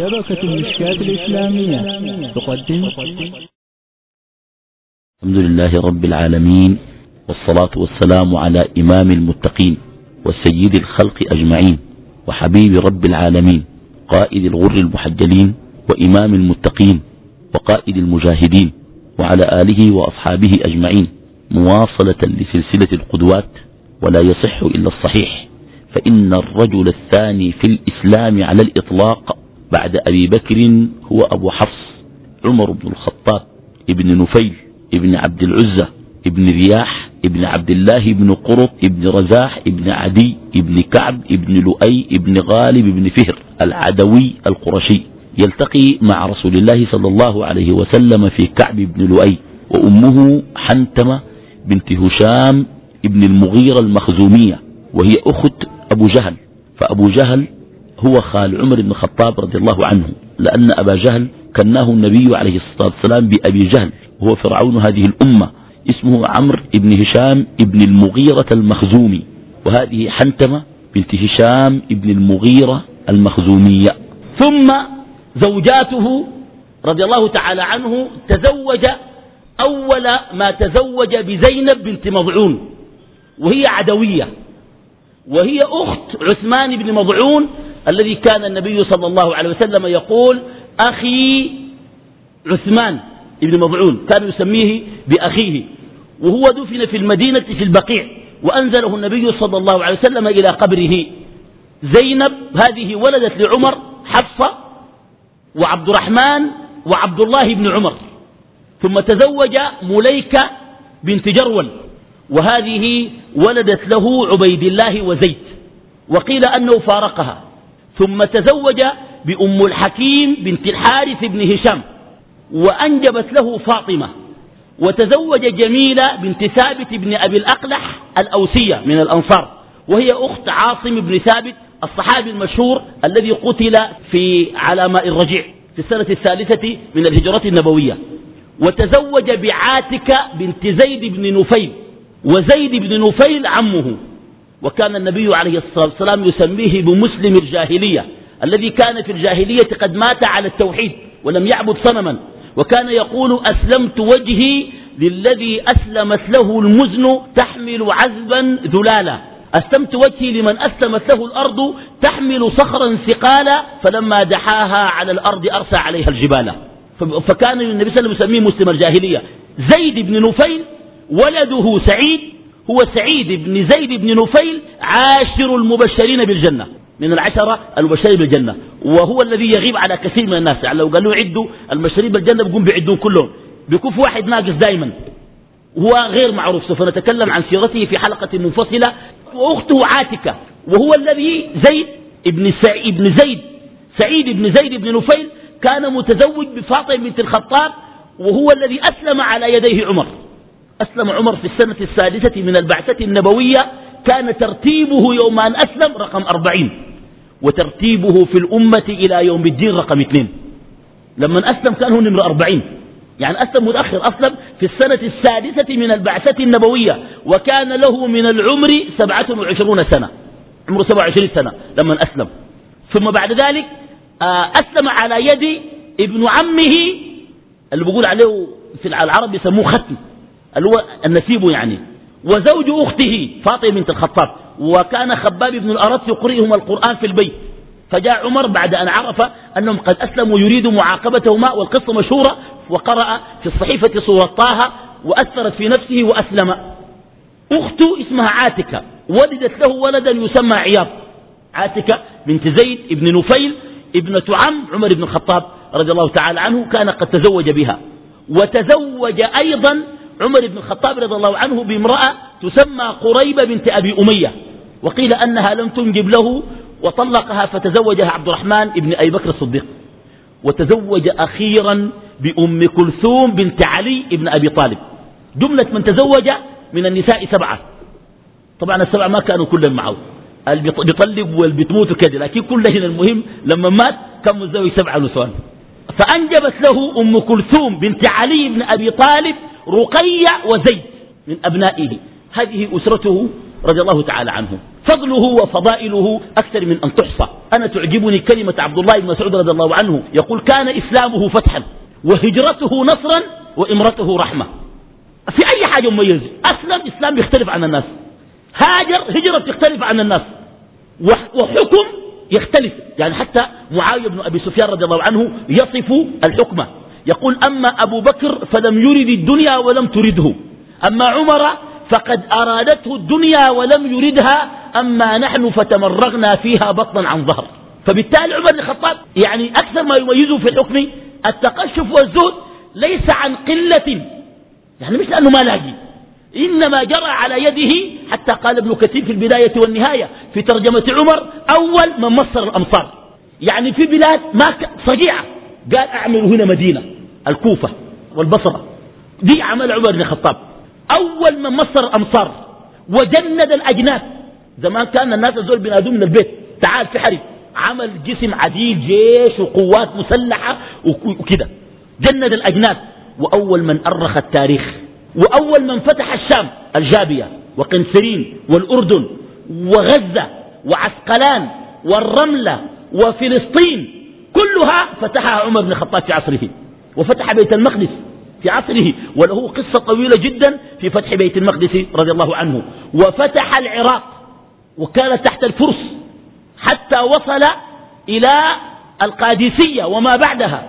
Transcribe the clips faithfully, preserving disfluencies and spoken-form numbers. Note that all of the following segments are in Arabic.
شبكة المشكاة الإسلامية تقدم. الحمد لله رب العالمين، والصلاة والسلام على إمام المتقين وسيد الخلق أجمعين وحبيب رب العالمين، قائد الغر المحجلين وإمام المتقين وقائد المجاهدين، وعلى آله وأصحابه أجمعين، مواصلة لسلسلة القدوات. ولا يصح إلا الصحيح، فإن الرجل الثاني في الإسلام على الإطلاق بعد أبي بكر هو أبو حفص عمر بن الخطاب ابن نفيل ابن عبد العزة ابن رياح ابن عبد الله ابن قرط ابن رزاح ابن عدي ابن كعب ابن لؤي ابن غالب ابن فهر العدوي القرشي، يلتقي مع رسول الله صلى الله عليه وسلم في كعب بن لؤي، وأمه حنتمة بنت هشام ابن المغيرة المخزومية، وهي أخت أبو جهل. فأبو جهل هو خال عمر بن الخطاب رضي الله عنه، لأن أبا جهل كناه النبي عليه الصلاة والسلام بأبي جهل، وهو فرعون هذه الأمة، اسمه عمرو بن هشام ابن المغيرة المخزومي، وهذه حنتمة بنت هشام ابن المغيرة المخزومية. ثم زوجاته رضي الله تعالى عنه تزوج أول ما تزوج بزينب بنت مضعون، وهي عدوية، وهي أخت عثمان بن مضعون الذي كان النبي صلى الله عليه وسلم يقول أخي عثمان بن مضعون، كان يسميه بأخيه، وهو دفن في المدينة في البقيع، وأنزله النبي صلى الله عليه وسلم إلى قبره. زينب هذه ولدت لعمر حفصة وعبد الرحمن وعبد الله بن عمر، ثم تزوج مليكة بنت جرول، وهذه ولدت له عبيد الله وزيد، وقيل أنه فارقها. ثم تزوج بأم الحكيم بنت الحارث بن هشام، وأنجبت له فاطمة. وتزوج جميلة بنت ثابت بن أبي الأقلح الأوسية من الأنصار، وهي أخت عاصم بن ثابت الصحابي المشهور الذي قتل في على ماء الرجيع في السنة الثالثة من الهجرة النبوية. وتزوج بعاتكة بنت زيد بن نفيل، وزيد بن نفيل عمه، وكان النبي عليه الصلاة والسلام يسميه بمسلم الجاهلية، الذي كان في الجاهلية قد مات على التوحيد ولم يعبد صنما، وكان يقول أسلمت وجهي للذي أسلمت له المزن تحمل عذبا ذلالا، أسلمت وجهي لمن أسلمت له الأرض تحمل صخرا ثقالا، فلما دحاها على الأرض أرسى عليها الجبال. فكان النبي صلى الله عليه وسلم يسميه مسلم الجاهلية. زيد بن نفيل ولده سعيد، هو سعيد بن زيد بن نفيل عاشر المبشرين بالجنة، من العشرة المبشرين بالجنة، وهو الذي يغيب على كثير من الناس. يعني لو قالوا عدوا المبشرين بالجنة بيقوم بيعدون كلهم، بيكون واحد ناقص دائما، وهو غير معروف، سوف نتكلم عن سيرته في حلقة منفصلة. وأخته عاتكة، وهو الذي زيد ابن ابن زيد سعيد بن زيد بن نفيل كان متزوج بفاطمة بنت الخطاب، وهو الذي أسلم على يديه عمر. أسلم عمر في السنة السادسة من البعثة النبوية، كان ترتيبه يوم أن أسلم رقم أربعين، وترتيبه في الأمة إلى يوم الدين رقم اثنين. لما أسلم كان هو نمر أربعين، يعني أسلم متأخر، أسلم في السنة السادسة من البعثة النبوية، وكان له من العمر سبعة وعشرون سنة، عمره سبعة وعشرين سنة لما أسلم. ثم بعد ذلك أسلم على يد ابن عمه اللي بيقول عليه في العرب يسموه ختم، اللي هو النسيب يعني، وزوج أخته فاطمة بنت الخطاب، وكان خباب بن الأرت يقرئهم القرآن في البيت. فجاء عمر بعد أن عرف أنهم قد أسلموا يريد معاقبتهما، والقصة مشهورة، وقرأ في الصحيفة سورة طه وأثرت في نفسه وأسلم. أخته اسمها عاتكة، ولدت له ولدا يسمى عياض. عاتكة بنت زيد ابن نفيل ابنة عم عمر بن الخطاب رضي الله تعالى عنه، كان قد تزوج بها. وتزوج أيضا عمر بن الخطاب رضي الله عنه بامرأة تسمى قريبة بنت أبي أمية، وقيل أنها لم تنجب له وطلقها، فتزوجها عبد الرحمن بن أبي بكر الصديق. وتزوج أخيرا بأم كلثوم بنت علي بن أبي طالب. جملة من تزوج من النساء سبعة، طبعا السبعة ما كانوا كلهم معه، اللي بيطلق واللي بتموتوا كده، لكن كلهن المهم لما مات كان متزوج سبعة نسوان. فأنجبت له أم كلثوم بنت علي بن أبي طالب رقية وزيد من أبنائه. هذه أسرته رضي الله تعالى عنه. فضله وفضائله أكثر من أن تحصى. أنا تعجبني كلمة عبد الله بن مسعود رضي الله عنه يقول كان إسلامه فتحا وهجرته نصرا وإمرته رحمة. في أي حاجة مميز. أسلم إسلام يختلف عن الناس، هاجر هجرة تختلف عن الناس، وحكم يختلف. يعني حتى معاوية بن أبي سفيان رضي الله عنه يصف الحكمة يقول أما أبو بكر فلم يرد الدنيا ولم ترده، أما عمر فقد أرادته الدنيا ولم يردها، أما نحن فتمرغنا فيها بطنا عن ظهر. فبالتالي عمر بن الخطاب يعني أكثر ما يميزه في الحكم التقشف والزهد، ليس عن قلة، يعني مش لأنه ما لاقي، إنما جرى على يده. حتى قال ابن كثير في البداية والنهاية في ترجمة عمر أول من مصر الأمصار، يعني في بلاد ما صجيعة قال أعمل هنا مدينة، الكوفة والبصرة، دي عمل عمر بن الخطاب. أول من مصر الأمصار وجند الأجناد. زمان كان الناس الزول بنادوا من البيت تعال في حرب، عمل جسم عديد جيش وقوات مسلحة وكده، جند الأجناد. وأول من أرخ التاريخ، وأول من فتح الشام، الجابية وقنسرين والأردن وغزة وعسقلان والرملة وفلسطين كلها فتحها عمر بن الخطاب في عصره. وفتح بيت المقدس في عصره، وله قصة طويلة جدا في فتح بيت المقدس رضي الله عنه. وفتح العراق وكانت تحت الفرس حتى وصل إلى القادسية وما بعدها.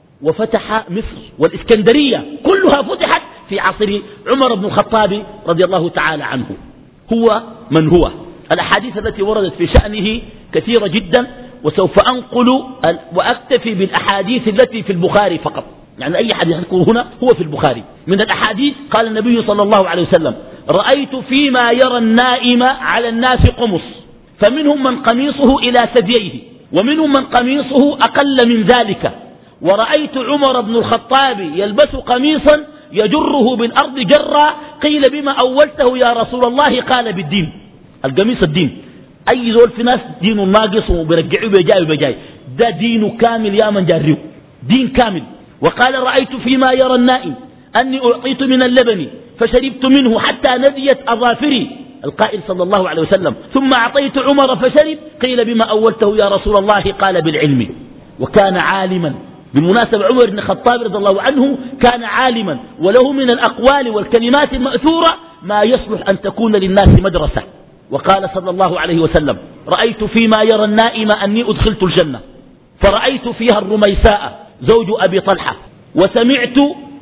وفتح مصر والإسكندرية كلها فتحت في عصر عمر بن الخطاب رضي الله تعالى عنه. هو من هو. الأحاديث التي وردت في شأنه كثيرة جدا، وسوف أنقل وأكتفي بالأحاديث التي في البخاري فقط. يعني أي حديث أذكر هنا هو في البخاري. من الأحاديث قال النبي صلى الله عليه وسلم رأيت فيما يرى النائم على الناس قمص، فمنهم من قميصه إلى ثدييه ومنهم من قميصه أقل من ذلك، ورأيت عمر بن الخطاب يلبس قميصا يجره بالأرض جرا، قيل بما أولته يا رسول الله؟ قال بالدين. القميص الدين. أي ذول في ناس دينه ناقص وبرجعه بجاي وبجاي، ده دينه كامل يا من جاريه، دين كامل. وقال رأيت فيما يرى النائم أني أعطيت من اللبن فشربت منه حتى نديت أظافري، القائل صلى الله عليه وسلم، ثم أعطيت عمر فشرب، قيل بما أولته يا رسول الله؟ قال بالعلم. وكان عالما. بالمناسبة عمر بن الخطاب رضي الله عنه كان عالما، وله من الأقوال والكلمات المأثورة ما يصلح أن تكون للناس مدرسة. وقال صلى الله عليه وسلم رأيت فيما يرى النائم أني أدخلت الجنة، فرأيت فيها الرميساء زوج أبي طلحة، وسمعت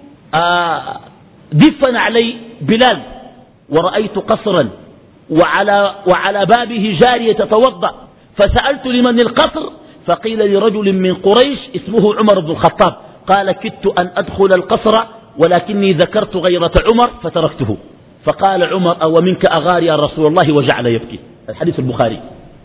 آه دفن علي بلال، ورأيت قصرا وعلى, وعلى بابه جارية تتوضأ، فسألت لمن القصر؟ فقيل لرجل من قريش اسمه عمر بن الخطاب، قال كدت أن أدخل القصر ولكني ذكرت غيرة عمر فتركته. فقال عمر أو منك أغار يا رسول الله، وجعل يبكي. الحديث البخاري.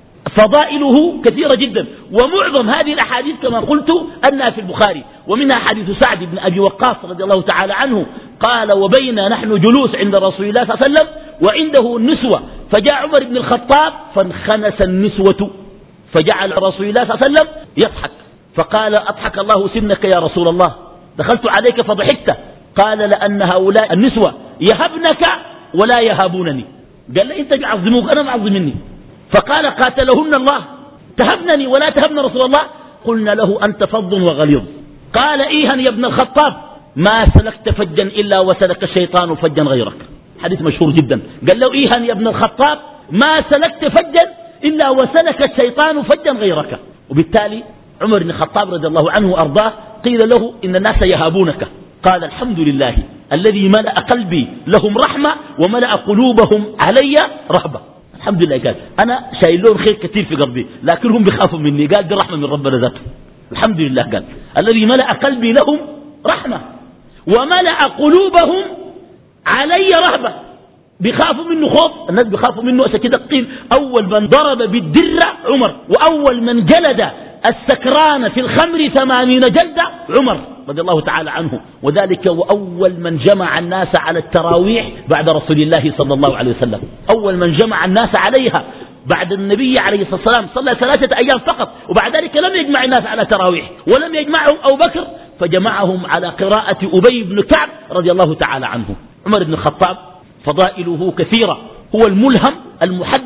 فضائله كثيرة جدا، ومعظم هذه الأحاديث كما قلت أنها في البخاري. ومنها حديث سعد بن أبي وقاص رضي الله تعالى عنه قال وبينا نحن جلوس عند رسول الله صلى الله عليه وسلم وعنده النسوة، فجاء عمر بن الخطاب فانخنس النسوة، فجعل رسول الله صلى الله عليه وسلم يضحك، فقال أضحك الله سنك يا رسول الله، دخلت عليك فضحكت. قال لأن هؤلاء النسوة يهبنك ولا يهابونني. قال لي أنت بعظموك أنا معظمني. فقال قاتلهن الله، تهبنني ولا تهبن رسول الله؟ قلنا له أنت فظ وغليظ. قال إيها يا ابن الخطاب ما سلكت فجا إلا وسلك الشيطان فجا غيرك. حديث مشهور جدا. قال له إيها يا ابن الخطاب ما سلكت فجا إلا وسلك الشيطان فجا غيرك. وبالتالي عمر بن الخطاب رضي الله عنه وأرضاه قيل له إن الناس يهابونك، قال الحمد لله الذي ملأ قلبي لهم رحمة وملأ قلوبهم علي رهبة. الحمد لله. قال أنا شايل لهم خير كثير في قلبي لكنهم بيخافوا مني. قال دي رحمة من ربنا ذاته. الحمد لله. قال الذي ملأ قلبي لهم رحمة وملأ قلوبهم علي رهبة. بيخافوا منه خوف، الناس بيخافوا منه. عشان كده قيل أول من ضرب بالدرة عمر، وأول من جلد السكران في الخمر ثمانين جلدة عمر رضي الله تعالى عنه. وذلك وأول من جمع الناس على التراويح بعد رسول الله صلى الله عليه وسلم. أول من جمع الناس عليها بعد النبي عليه الصلاة والسلام صلى ثلاثة أيام فقط، وبعد ذلك لم يجمع الناس على تراويح، ولم يجمعهم أبو بكر فجمعهم على قراءة أبي بن كعب رضي الله تعالى عنه. عمر بن الخطاب فضائله كثيرة، هو الملهم المحدث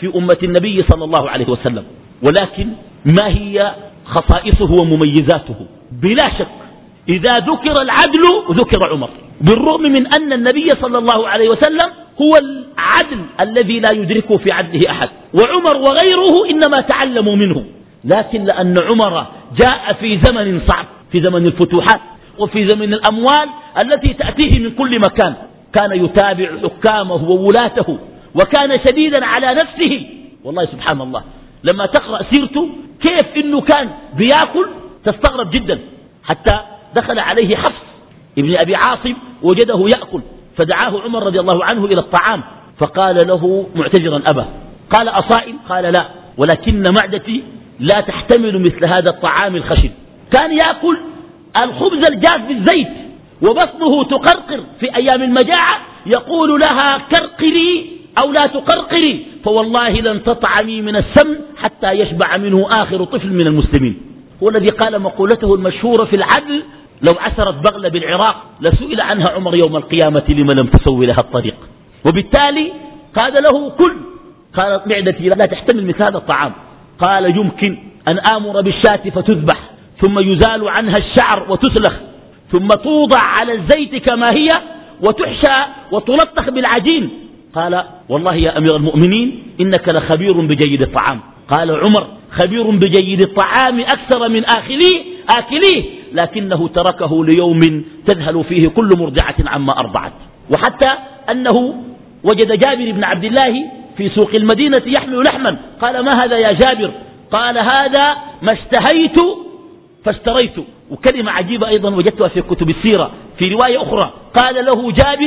في أمة النبي صلى الله عليه وسلم. ولكن ما هي خصائصه ومميزاته؟ بلا شك إذا ذكر العدل ذكر عمر، بالرغم من أن النبي صلى الله عليه وسلم هو العدل الذي لا يدركه في عدله أحد، وعمر وغيره إنما تعلموا منه. لكن لأن عمر جاء في زمن صعب، في زمن الفتوحات وفي زمن الأموال التي تأتيه من كل مكان، كان يتابع حكامه وولاته، وكان شديدا على نفسه. والله سبحان الله لما تقرأ سيرته كيف إنه كان بياكل تستغرب جدا، حتى دخل عليه حفص ابن أبي عاصم وجده يأكل، فدعاه عمر رضي الله عنه إلى الطعام، فقال له معتذرا أبا، قال أصائم؟ قال لا، ولكن معدتي لا تحتمل مثل هذا الطعام الخشن. كان يأكل الخبز الجاف بالزيت وبطنه تقرقر في أيام المجاعة، يقول لها كرقري أو لا تقرقري، فوالله لن تطعمي من السمن حتى يشبع منه آخر طفل من المسلمين. هو الذي قال مقولته المشهورة في العدل: لو عثرت بغلة بالعراق لسئل عنها عمر يوم القيامة لما لم تسوي لها الطريق. وبالتالي قال له كل، قالت معدتي لا تحتمل مثل هذا الطعام. قال يمكن أن آمر بالشاة فتذبح ثم يزال عنها الشعر وتسلخ ثم توضع على الزيت كما هي وتحشى وتلطخ بالعجين. قال والله يا أمير المؤمنين إنك لخبير بجيد الطعام. قال عمر خبير بجيد الطعام أكثر من آكليه آكليه لكنه تركه ليوم تذهل فيه كل مرضعة عما أرضعت. وحتى أنه وجد جابر بن عبد الله في سوق المدينة يحمل لحما، قال ما هذا يا جابر؟ قال هذا ما اشتهيت فاشتريت. وكلمة عجيبة أيضا وجدتها في كتب السيرة في رواية أخرى، قال له جابر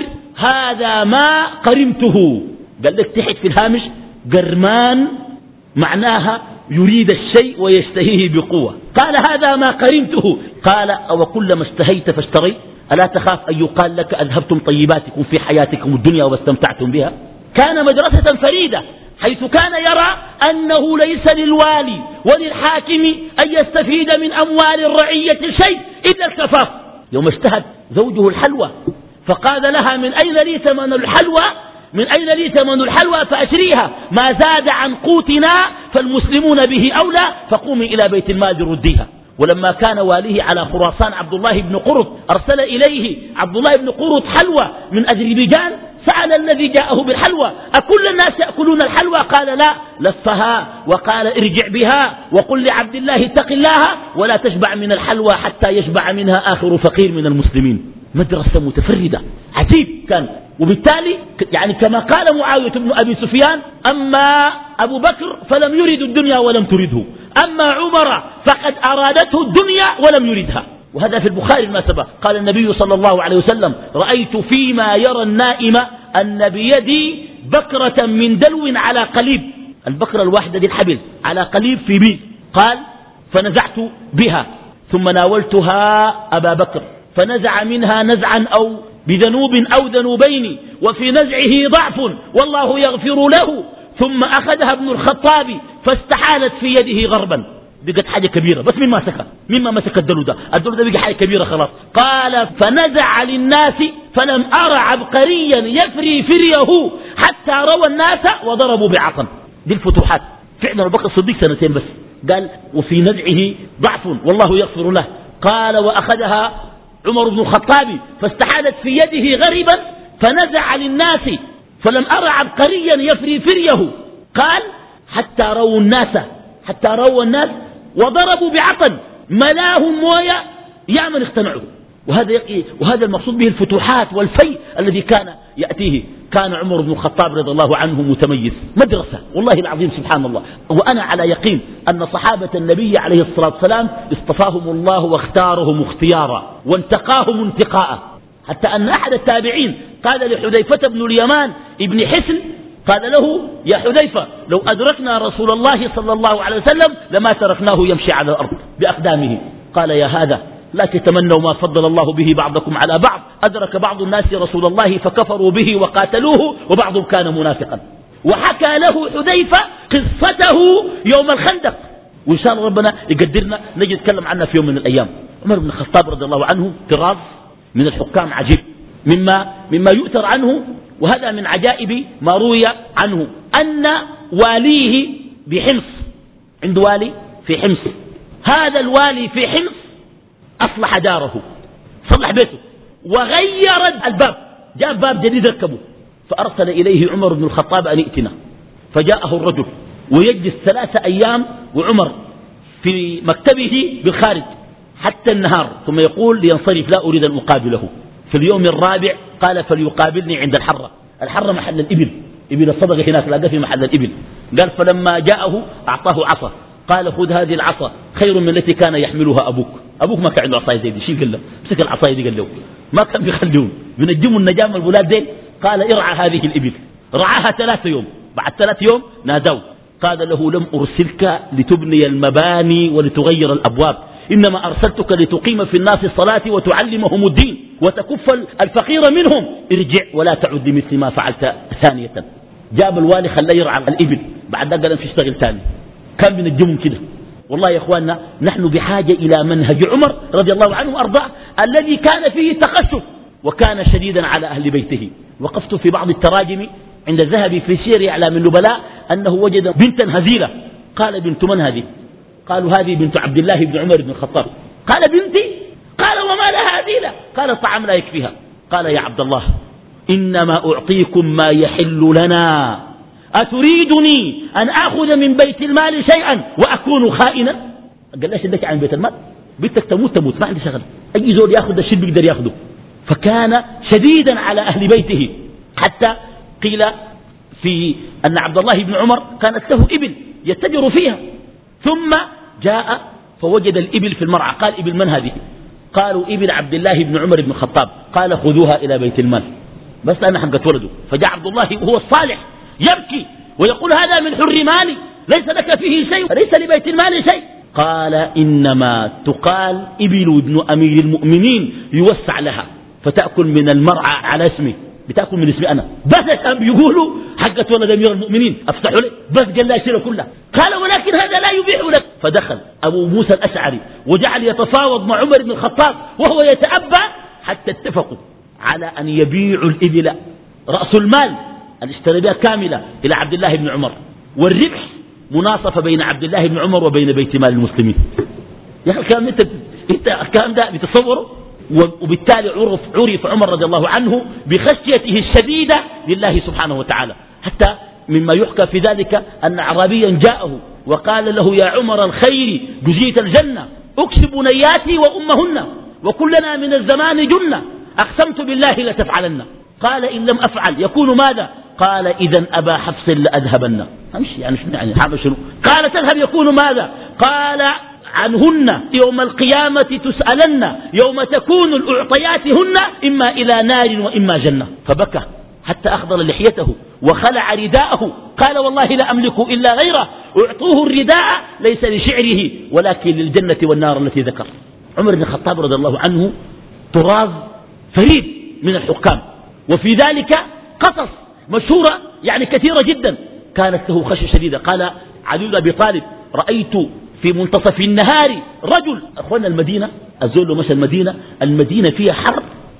هذا ما قرمته. قال لك تحت في الهامش قرمان، معناها يريد الشيء ويشتهيه بقوة. قال هذا ما قرمته. قال أو كلما اشتهيت فاشتريت ألا تخاف أن يقال لك أذهبتم طيباتكم في حياتكم الدنيا واستمتعتم بها؟ كان مدرسة فريدة، حيث كان يرى أنه ليس للوالي وللحاكم أن يستفيد من أموال الرعية شيء إلا الكفاف. يوم اشتهت زوجه الحلوى فقال لها من أين لي ثمن الحلوى من أين لي ثمن الحلوى فأشريها، ما زاد عن قوتنا فالمسلمون به أولى، فقومي إلى بيت المال رديها. ولما كان واليه على خراسان عبد الله بن قرط أرسل إليه عبد الله بن قرط حلوى من أذربيجان، سأل الذي جاءه بالحلوى أكل الناس يأكلون الحلوى؟ قال لا، لفها وقال ارجع بها وقل لعبد الله اتق الله ولا تشبع من الحلوى حتى يشبع منها آخر فقير من المسلمين. مدرسة متفردة عجيب كان. وبالتالي يعني كما قال معاوية بن أبي سفيان أما أبو بكر فلم يرد الدنيا ولم ترده، أما عمر فقد أرادته الدنيا ولم يردها. وهذا في البخاري المناسبة، قال النبي صلى الله عليه وسلم رأيت فيما يرى النائم أن بيدي بكرة من دلو على قليب، البكرة الواحدة دي الحبل على قليب في بيت، قال فنزعت بها ثم ناولتها أبا بكر فنزع منها نزعا أو بذنوب أو ذنوبين وفي نزعه ضعف والله يغفر له، ثم أخذها ابن الخطاب فاستحالت في يده غربا، بقت حاجة كبيرة. بس مين ماسكها؟ مما مسك الدلو ده؟ الدلو ده بقى حاجة كبيرة خلاص. قال فنزع للناس فلم أرى عبقريا يفري فريه حتى روى الناس وضربوا بعصا. دي الفتوحات فعلا. أبو بكر الصديق سنتين بس قال وفي نزعه ضعف والله يغفر له. قال وأخذها عمر بن الخطاب فاستحالت في يده غريبا فنزع للناس فلم أرى عبقريا يفري فريه، قال حتى رووا الناس حتى رووا الناس وضربوا بعطن ملاهم موية يا من اقتنعوا. وهذا وهذا المقصود به الفتوحات والفي الذي كان يأتيه. كان عمر بن الخطاب رضي الله عنه متميز، مدرسة والله العظيم سبحان الله. وأنا على يقين أن صحابة النبي عليه الصلاة والسلام اصطفاهم الله واختارهم اختيارا وانتقاهم انتقاء، حتى أن أحد التابعين قال لحذيفة بن اليمان ابن حسن قال له يا حذيفة لو أدركنا رسول الله صلى الله عليه وسلم لما تركناه يمشي على الأرض بأقدامه. قال يا هذا لا تتمنوا ما فضل الله به بعضكم على بعض، أدرك بعض الناس رسول الله فكفروا به وقاتلوه وبعضهم كان منافقا. وحكى له حذيفة قصته يوم الخندق، وإن شاء الله ربنا يقدرنا نجي نتكلم عنها في يوم من الأيام. عمر بن الخطاب رضي الله عنه طراز من الحكام عجيب، مما, مما يؤثر عنه، وهذا من عجائب ما روي عنه أن واليه بحمص، عند والي في حمص، هذا الوالي في حمص أصلح داره، صلح بيته وغير الباب، جاء باب جديد ركبه، فأرسل إليه عمر بن الخطاب أن ائتنا، فجاءه الرجل ويجلس ثلاثة أيام وعمر في مكتبه بالخارج حتى النهار، ثم يقول لينصرف لا أريد أن أقابله. في اليوم الرابع قال فليقابلني عند الحرة، الحرة محل الإبل، إبل الصدقة هناك لا في محل الإبل. قال فلما جاءه أعطاه عصا، قال خذ هذه العصا خير من التي كان يحملها أبوك، أبوك ما كان عنده عصاية زي دي، شيء قال له مسك العصاية دي قال له ما كان بيخليهم بنجموا النجام الولاد دين. قال ارعى هذه الإبل، رعاها ثلاثة يوم، بعد ثلاثة يوم نادوا قال له لم أرسلك لتبني المباني ولتغير الأبواب، إنما أرسلتك لتقيم في الناس الصلاة وتعلمهم الدين وتكف الفقير منهم، ارجع ولا تعد لمثل ما فعلت ثانية. جاب الوالي خلاه يرعى الإبل، بعد ذلك قال تشتغل ثاني، كان بنجمهم كده. والله يا إخواننا نحن بحاجة إلى منهج عمر رضي الله عنه وأرضاه الذي كان فيه تقشف وكان شديدا على أهل بيته. وقفت في بعض التراجم عند الذهبي في سير أعلام النبلاء أنه وجد بنتا هزيلة، قال بنت من هذه؟ قالوا هذه بنت عبد الله بن عمر بن الخطاب. قال بنتي؟ قال وما لها هزيلة؟ قال الطعام لا يكفيها. قال يا عبد الله إنما أعطيكم ما يحل لنا، أتريدني أن أخذ من بيت المال شيئا وأكون خائنا؟ قال ليش لك عن بيت المال؟ بنتك تموت تموت ما عندي شغل، أي زول يأخذ الشيء بيقدر يأخذه. فكان شديدا على أهل بيته، حتى قيل في أن عبد الله بن عمر كانت له إبل يتجر فيها، ثم جاء فوجد الإبل في المرعى، قال إبل من هذه؟ قالوا إبل عبد الله بن عمر بن الخطاب. قال خذوها إلى بيت المال، بس أنا حقت ولده. فجاء عبد الله وهو الصالح يبكي ويقول هذا من حر مالي ليس لك فيه شيء، ليس لبيت المال شيء. قال إنما تقال إبل ابن أمير المؤمنين يوسع لها، فتأكل من المرعى على اسمي، بتأكل من اسمي أنا، بس كان بيقولوا حقت ولد أمير المؤمنين أفتحوا لك، بس قال لا يشيله كلها. قال ولكن هذا لا يبيح لك. فدخل أبو موسى الأشعري وجعل يتفاوض مع عمر بن الخطاب وهو يتأبى حتى اتفقوا على أن يبيعوا الإبل رأس المال اشترى بها كاملة إلى عبد الله بن عمر، والربح مناصفة بين عبد الله بن عمر وبين بيت مال المسلمين. يا أخي الكلام انت انت الكلام ده بتصوره. وبالتالي عرف عرف عمر رضي الله عنه بخشيته الشديدة لله سبحانه وتعالى، حتى مما يحكى في ذلك أن أعرابيا جاءه وقال له يا عمر الخير جزيت الجنة، اكسب بنياتي وأمهن وكلنا من الزمان جنة، أقسمت بالله لتفعلن. قال إن لم أفعل يكون ماذا؟ قال إذا أبا حفص لأذهبن. همشي يعني شنو يعني حامل شنو؟ قال تذهب يكون ماذا؟ قال عنهن يوم القيامة تسألن يوم تكون الأعطيات هن إما إلى نار وإما جنة. فبكى حتى أخضر لحيته وخلع رداءه، قال والله لا أملك إلا غيره، اعطوه الرداء ليس لشعره ولكن للجنة والنار التي ذكر. عمر بن الخطاب رضي الله عنه طراز فريد من الحكام، وفي ذلك قصص مشهورة يعني كثيرة جدا كانت له خشية شديدة. قال علي بن أبي طالب رأيت في منتصف النهار رجل، أخوانا المدينة الزول مشى المدينة، المدينة فيها حر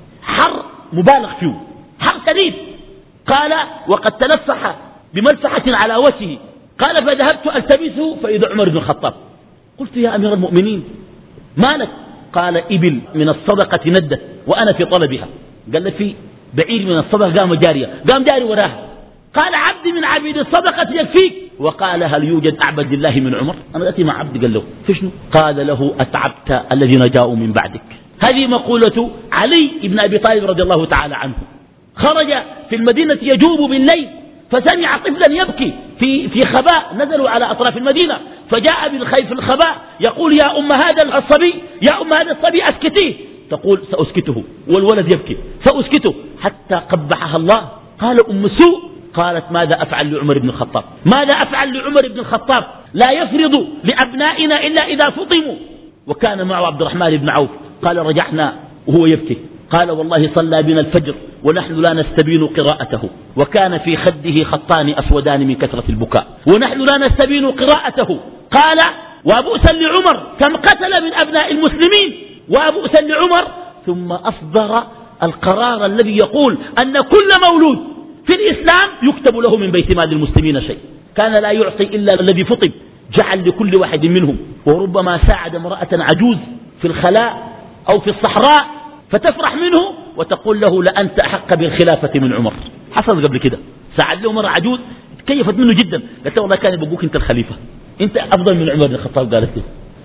حر مبالغ فيه، حر شديد. قال وقد تلفح بملفحة على وجهه، قال فذهبت ألتمسه فإذا عمر بن الخطاب. قلت يا أمير المؤمنين ما لك؟ قال إبل من الصدقة ندت وأنا في طلبها. قال لي في بعير من الصدقة قام جارية، قام جاري وراها. قال عبد من عبيد الصدقة يكفيك. وقال هل يوجد أعبد لله من عمر؟ أنا أتي مع عبد. قال له في شنو؟ قال له أتعبت الذين جاءوا من بعدك. هذه مقولة علي بن أبي طالب رضي الله تعالى عنه. خرج في المدينة يجوب بالليل فسمع طفلا يبكي في في خباء، نزلوا على أطراف المدينة، فجاء بالخيف الخباء يقول يا أم هذا الصبي، يا أم هذا الصبي أسكتيه. تقول سأسكته، والولد يبكي سأسكته، حتى قبحها الله. قال أم سوء، قالت ماذا أفعل لعمر بن الخطاب؟ ماذا أفعل لعمر بن الخطاب؟ لا يفرض لأبنائنا إلا إذا فطموا. وكان معه عبد الرحمن بن عوف. قال رجعنا وهو يبكي، قال والله صلى بنا الفجر ونحن لا نستبين قراءته، وكان في خده خطان أسودان من كثرة البكاء، ونحن لا نستبين قراءته. قال وبؤسا لعمر كم قتل من أبناء المسلمين، وبؤسا لعمر. ثم أصدر القرار الذي يقول أن كل مولود في الإسلام يكتب له من بيت مال المسلمين شيء. كان لا يعطي إلا الذي فطب، جعل لكل واحد منهم. وربما ساعد امرأة عجوز في الخلاء أو في الصحراء فتفرح منه وتقول له لأنت أحق بالخلافة من عمر. حصل قبل كده، ساعد له مرة عجوز تكيفت منه جدا، قالت له والله كان يبقوك أنت الخليفة، أنت أفضل من عمر بن الخطاب. قالت له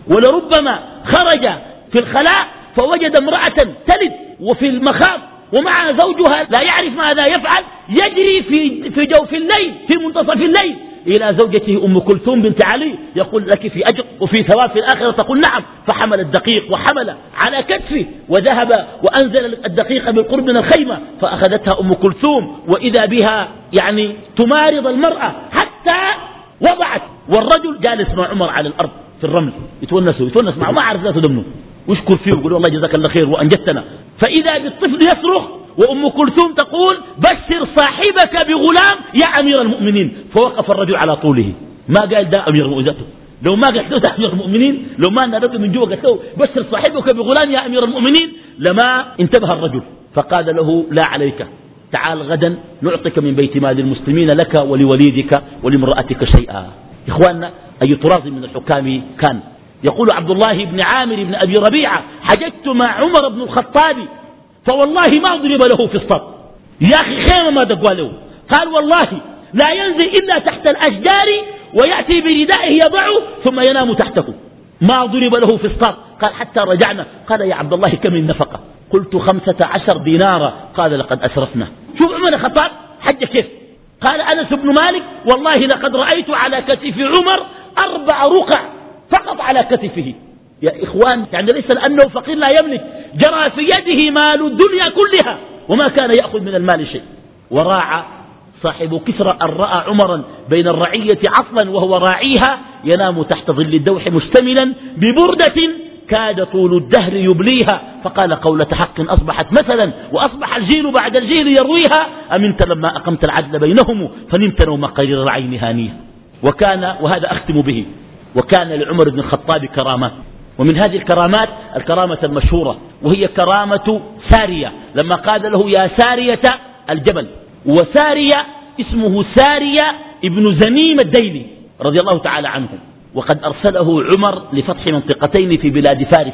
ولربما خرج في الخلاء فوجد امرأة تلد وفي المخاض ومع زوجها لا يعرف ماذا يفعل، يجري في في جوف الليل في منتصف الليل إلى زوجته أم كلثوم بنت علي، يقول لك في أجر وفي ثواب في الآخرة، تقول نعم. فحمل الدقيق وحمل على كتفه وذهب وأنزل الدقيق بالقرب من الخيمة، فأخذتها أم كلثوم وإذا بها يعني تمارض المرأة حتى وضعت، والرجل جالس مع عمر على الأرض في الرمل يتونسوا يتونس معه، ما عرف ذاته دمنه ويشكر فيه ويقول والله جزاك الله خير وأنجدتنا. فإذا بالطفل يصرخ وأم كلثوم تقول بشر صاحبك بغلام يا أمير المؤمنين، فوقف الرجل على طوله، ما قال ده أمير المؤمنين، لو ما قلت له أمير المؤمنين، لو ما نرد من جوا قلت له بشر صاحبك بغلام يا أمير المؤمنين لما انتبه الرجل. فقال له لا عليك، تعال غدا نعطيك من بيت مال المسلمين لك ولوليدك ولامرأتك شيئا. إخواننا أي طراز من الحكام كان. يقول عبد الله بن عامر بن أبي ربيعة حججت مع عمر بن الخطاب فوالله ما ضرب له في الصد، يا أخي خيمة ما دقوا له، قال والله لا ينزل إلا تحت الأشجار ويأتي بردائه يضعه ثم ينام تحته، ما ضرب له في الصد. قال حتى رجعنا، قال يا عبد الله كم النفقة؟ قلت خمسة عشر دينارا. قال لقد أسرفنا. شوف عمر الخطاب حج كيف. قال أنس بن مالك والله لقد رأيت على كتف عمر أربع رقع فقط على كتفه. يا إخوان يعني ليس لأنه فقير لا يملك، جرى في يده مال الدنيا كلها وما كان يأخذ من المال شيء. وراعى صاحب كسرى أن رأى عمرا بين الرعية عصلا وهو راعيها ينام تحت ظل الدوح مشتملا ببردة كاد طول الدهر يبليها، فقال قولة حق أصبحت مثلا وأصبح الجيل بعد الجيل يرويها، أمنت لما أقمت العدل بينهم فنمت نوم قرير العين هانيها. وكان وهذا أختم به، وكان لعمر بن الخطاب كرامات، ومن هذه الكرامات الكرامة المشهورة وهي كرامة سارية، لما قال له يا سارية الجبل. وسارية اسمه سارية ابن زميم الديلي رضي الله تعالى عنه، وقد أرسله عمر لفتح منطقتين في بلاد فارس،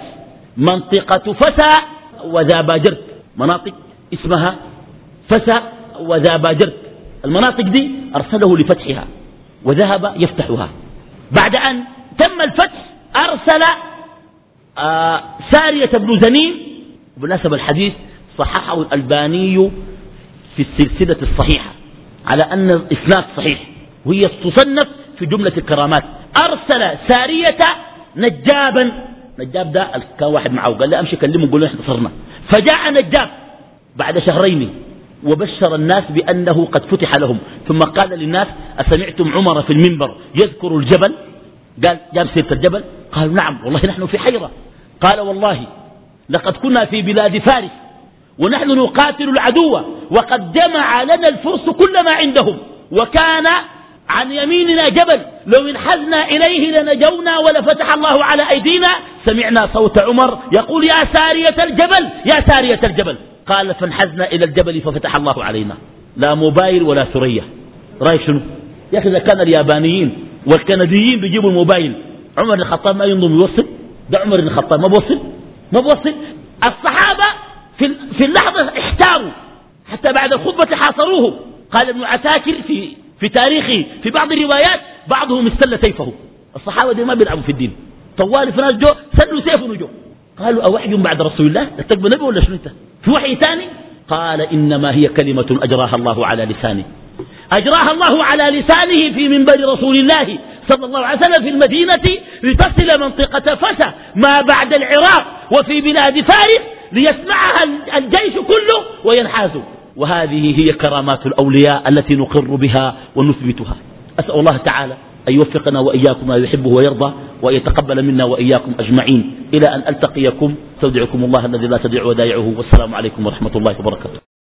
منطقة فسا وذاباجرت، مناطق اسمها فسا وذاباجرت، المناطق دي أرسله لفتحها وذهب يفتحها. بعد أن تم الفتح أرسل آه سارية بن زميم، وبالنسبة الحديث صححه الألباني في السلسلة الصحيحة على أن الإسناد صحيح، وهي تصنف في جملة الكرامات. أرسل سارية نجابا، نجاب ده كان واحد معه قال لا أمشي كلمه قول له احنا صرنا، فجاء نجاب بعد شهرين وبشر الناس بأنه قد فتح لهم، ثم قال للناس أسمعتم عمر في المنبر يذكر الجبل؟ قال جاب سيرة الجبل؟ قالوا نعم والله نحن في حيرة. قال والله لقد كنا في بلاد فارس ونحن نقاتل العدو وقد جمع لنا الفرس كل ما عندهم، وكان عن يميننا جبل لو انحزنا إليه لنجونا ولفتح الله على أيدينا. سمعنا صوت عمر يقول يا سارية الجبل يا سارية الجبل. قال فانحزنا إلى الجبل ففتح الله علينا، لا موبايل ولا ثريا. رأيك شنو يا أخي؟ إذا كان اليابانيين والكنديين بيجيبوا الموبايل، عمر بن الخطاب ما ينضم يوصل؟ ده عمر بن الخطاب ما بوصل ما بوصل. الصحابة في في اللحظة احتاروا حتى بعد الخطبة حاصروه. قال ابن عساكر في في تاريخه في بعض الروايات بعضهم استل سيفه. الصحابة دي ما بيلعبوا في الدين، طوال في ناس جو سلوا سيفهم وجو. قالوا أوحي بعد رسول الله تكبر نبي ولا شنو انت؟ في وحي ثاني؟ قال إنما هي كلمة أجراها الله على لسانه، أجراها الله على لسانه في منبر رسول الله صلى الله عليه وسلم في المدينة لتصل منطقة فسا ما بعد العراق وفي بلاد فارس ليسمعها الجيش كله وينحازوا. وهذه هي كرامات الأولياء التي نقر بها ونثبتها. أسأل الله تعالى أن يوفقنا وإياكم ما يحبه ويرضى، وأن يتقبل منا وإياكم أجمعين، إلى أن ألتقيكم استودعكم الله الذي لا تضيع ودائعه، والسلام عليكم ورحمة الله وبركاته.